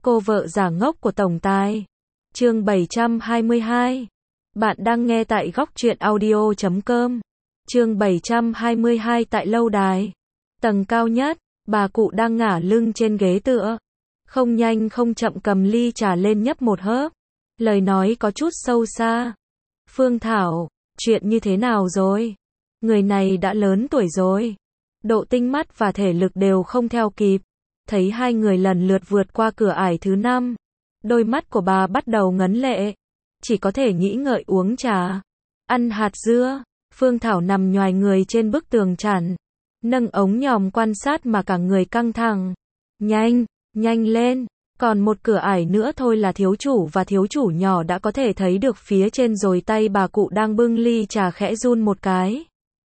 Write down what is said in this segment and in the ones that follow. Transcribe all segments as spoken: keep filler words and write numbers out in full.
Cô vợ giả ngốc của tổng tài. Chương bảy trăm hai mươi hai. Bạn đang nghe tại góc truyện audio chấm com. Chương bảy trăm hai mươi hai. Tại lâu đài tầng cao nhất, bà cụ đang ngả lưng trên ghế tựa, không nhanh không chậm cầm ly trà lên nhấp một hớp, lời nói có chút sâu xa. Phương Thảo, chuyện như thế nào rồi? Người này đã lớn tuổi rồi, độ tinh mắt và thể lực đều không theo kịp. Thấy hai người lần lượt vượt qua cửa ải thứ năm, đôi mắt của bà bắt đầu ngấn lệ, chỉ có thể nghĩ ngợi uống trà, ăn hạt dưa. Phương Thảo nằm nhoài người trên bức tường chắn, nâng ống nhòm quan sát mà cả người căng thẳng. Nhanh, nhanh lên, còn một cửa ải nữa thôi là thiếu chủ và thiếu chủ nhỏ đã có thể thấy được phía trên rồi. Tay bà cụ đang bưng ly trà khẽ run một cái.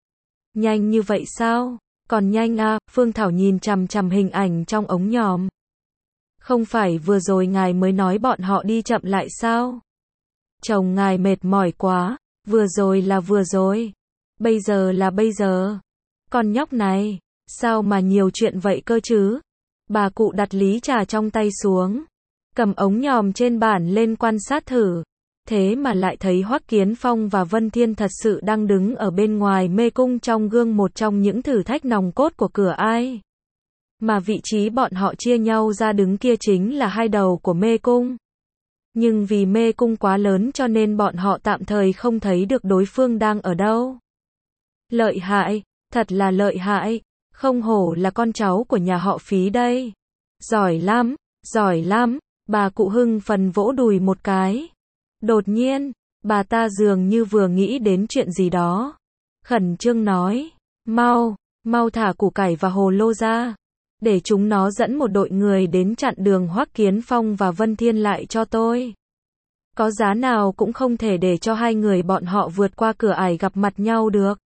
Nhanh như vậy sao? Còn nhanh à? Phương Thảo nhìn chằm chằm hình ảnh trong ống nhòm. Không phải vừa rồi ngài mới nói bọn họ đi chậm lại sao? Chồng ngài mệt mỏi quá, vừa rồi là vừa rồi, bây giờ là bây giờ. Con nhóc này, sao mà nhiều chuyện vậy cơ chứ? Bà cụ đặt ly trà trong tay xuống, cầm ống nhòm trên bàn lên quan sát thử. Thế mà lại thấy Hoắc Kiến Phong và Vân Thiên thật sự đang đứng ở bên ngoài mê cung trong gương, một trong những thử thách nòng cốt của cửa ải. Mà vị trí bọn họ chia nhau ra đứng kia chính là hai đầu của mê cung. Nhưng vì mê cung quá lớn cho nên bọn họ tạm thời không thấy được đối phương đang ở đâu. Lợi hại, thật là lợi hại, không hổ là con cháu của nhà họ Phí đây. Giỏi lắm, giỏi lắm, bà cụ hưng phấn vỗ đùi một cái. Đột nhiên, bà ta dường như vừa nghĩ đến chuyện gì đó, khẩn trương nói, mau, mau thả củ cải và hồ lô ra, để chúng nó dẫn một đội người đến chặn đường Hoắc Kiến Phong và Vân Thiên lại cho tôi. Có giá nào cũng không thể để cho hai người bọn họ vượt qua cửa ải gặp mặt nhau được.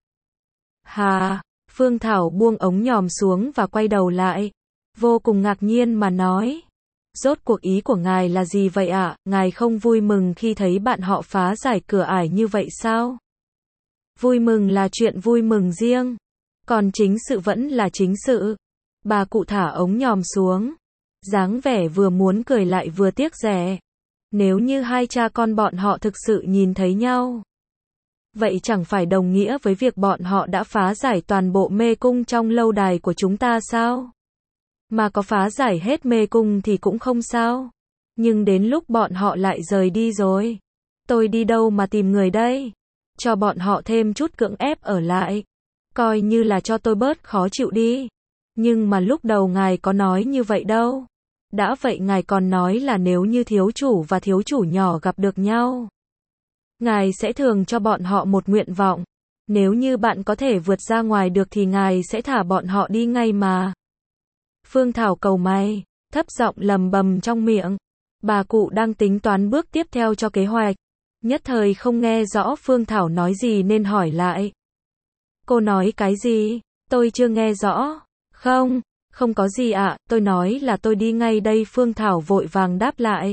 Hà, Phương Thảo buông ống nhòm xuống và quay đầu lại, vô cùng ngạc nhiên mà nói. Rốt cuộc ý của ngài là gì vậy ạ? À? Ngài không vui mừng khi thấy bạn họ phá giải cửa ải như vậy sao? Vui mừng là chuyện vui mừng riêng, còn chính sự vẫn là chính sự. Bà cụ thả ống nhòm xuống, dáng vẻ vừa muốn cười lại vừa tiếc rẻ. Nếu như hai cha con bọn họ thực sự nhìn thấy nhau, vậy chẳng phải đồng nghĩa với việc bọn họ đã phá giải toàn bộ mê cung trong lâu đài của chúng ta sao? Mà có phá giải hết mê cung thì cũng không sao. Nhưng đến lúc bọn họ lại rời đi rồi, tôi đi đâu mà tìm người đây? Cho bọn họ thêm chút cưỡng ép ở lại, coi như là cho tôi bớt khó chịu đi. Nhưng mà lúc đầu ngài có nói như vậy đâu. Đã vậy ngài còn nói là nếu như thiếu chủ và thiếu chủ nhỏ gặp được nhau, ngài sẽ thường cho bọn họ một nguyện vọng. Nếu như bạn có thể vượt ra ngoài được thì ngài sẽ thả bọn họ đi ngay mà. Phương Thảo cầu may, thấp giọng lầm bầm trong miệng. Bà cụ đang tính toán bước tiếp theo cho kế hoạch, nhất thời không nghe rõ Phương Thảo nói gì nên hỏi lại. Cô nói cái gì? Tôi chưa nghe rõ. Không, không có gì ạ, à, tôi nói là tôi đi ngay đây. Phương Thảo vội vàng đáp lại.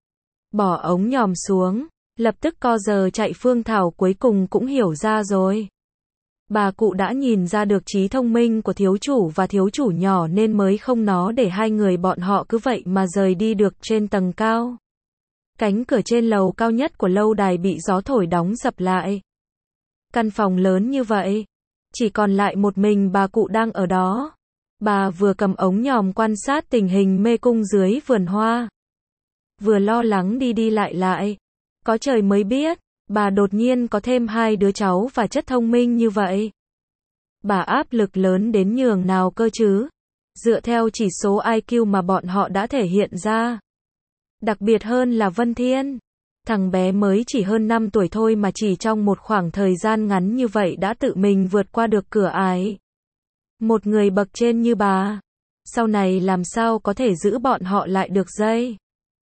Bỏ ống nhòm xuống, lập tức co giò chạy. Phương Thảo cuối cùng cũng hiểu ra rồi. Bà cụ đã nhìn ra được trí thông minh của thiếu chủ và thiếu chủ nhỏ nên mới không nó để hai người bọn họ cứ vậy mà rời đi được. Trên tầng cao, cánh cửa trên lầu cao nhất của lâu đài bị gió thổi đóng sập lại. Căn phòng lớn như vậy, chỉ còn lại một mình bà cụ đang ở đó. Bà vừa cầm ống nhòm quan sát tình hình mê cung dưới vườn hoa, vừa lo lắng đi đi lại lại. Có trời mới biết, bà đột nhiên có thêm hai đứa cháu và chất thông minh như vậy. Bà áp lực lớn đến nhường nào cơ chứ? Dựa theo chỉ số i kiu mà bọn họ đã thể hiện ra. Đặc biệt hơn là Vân Thiên. Thằng bé mới chỉ hơn năm tuổi thôi mà chỉ trong một khoảng thời gian ngắn như vậy đã tự mình vượt qua được cửa ải. Một người bậc trên như bà, sau này làm sao có thể giữ bọn họ lại được dây?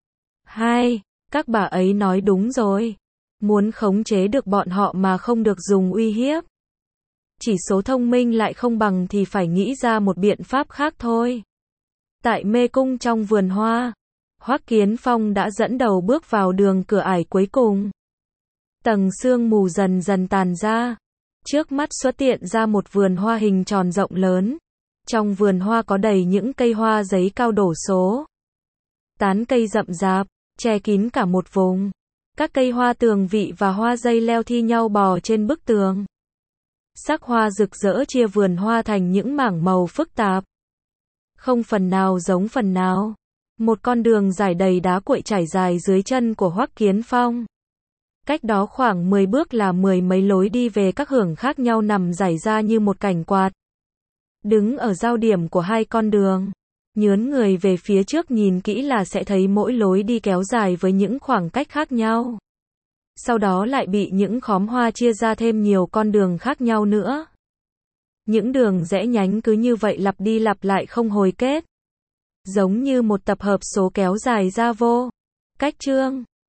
Hai, các bà ấy nói đúng rồi. Muốn khống chế được bọn họ mà không được dùng uy hiếp. Chỉ số thông minh lại không bằng thì phải nghĩ ra một biện pháp khác thôi. Tại mê cung trong vườn hoa, Hoắc Kiến Phong đã dẫn đầu bước vào đường cửa ải cuối cùng. Tầng sương mù dần dần tàn ra. Trước mắt xuất hiện ra một vườn hoa hình tròn rộng lớn. Trong vườn hoa có đầy những cây hoa giấy cao đổ số. Tán cây rậm rạp, che kín cả một vùng. Các cây hoa tường vị và hoa dây leo thi nhau bò trên bức tường. Sắc hoa rực rỡ chia vườn hoa thành những mảng màu phức tạp. Không phần nào giống phần nào. Một con đường dài đầy đá cuội trải dài dưới chân của Hoắc Kiến Phong. Cách đó khoảng mười bước là mười mấy lối đi về các hướng khác nhau nằm rải ra như một cảnh quạt. Đứng ở giao điểm của hai con đường, nhướn người về phía trước nhìn kỹ là sẽ thấy mỗi lối đi kéo dài với những khoảng cách khác nhau. Sau đó lại bị những khóm hoa chia ra thêm nhiều con đường khác nhau nữa. Những đường rẽ nhánh cứ như vậy lặp đi lặp lại không hồi kết. Giống như một tập hợp số kéo dài ra vô cách chương.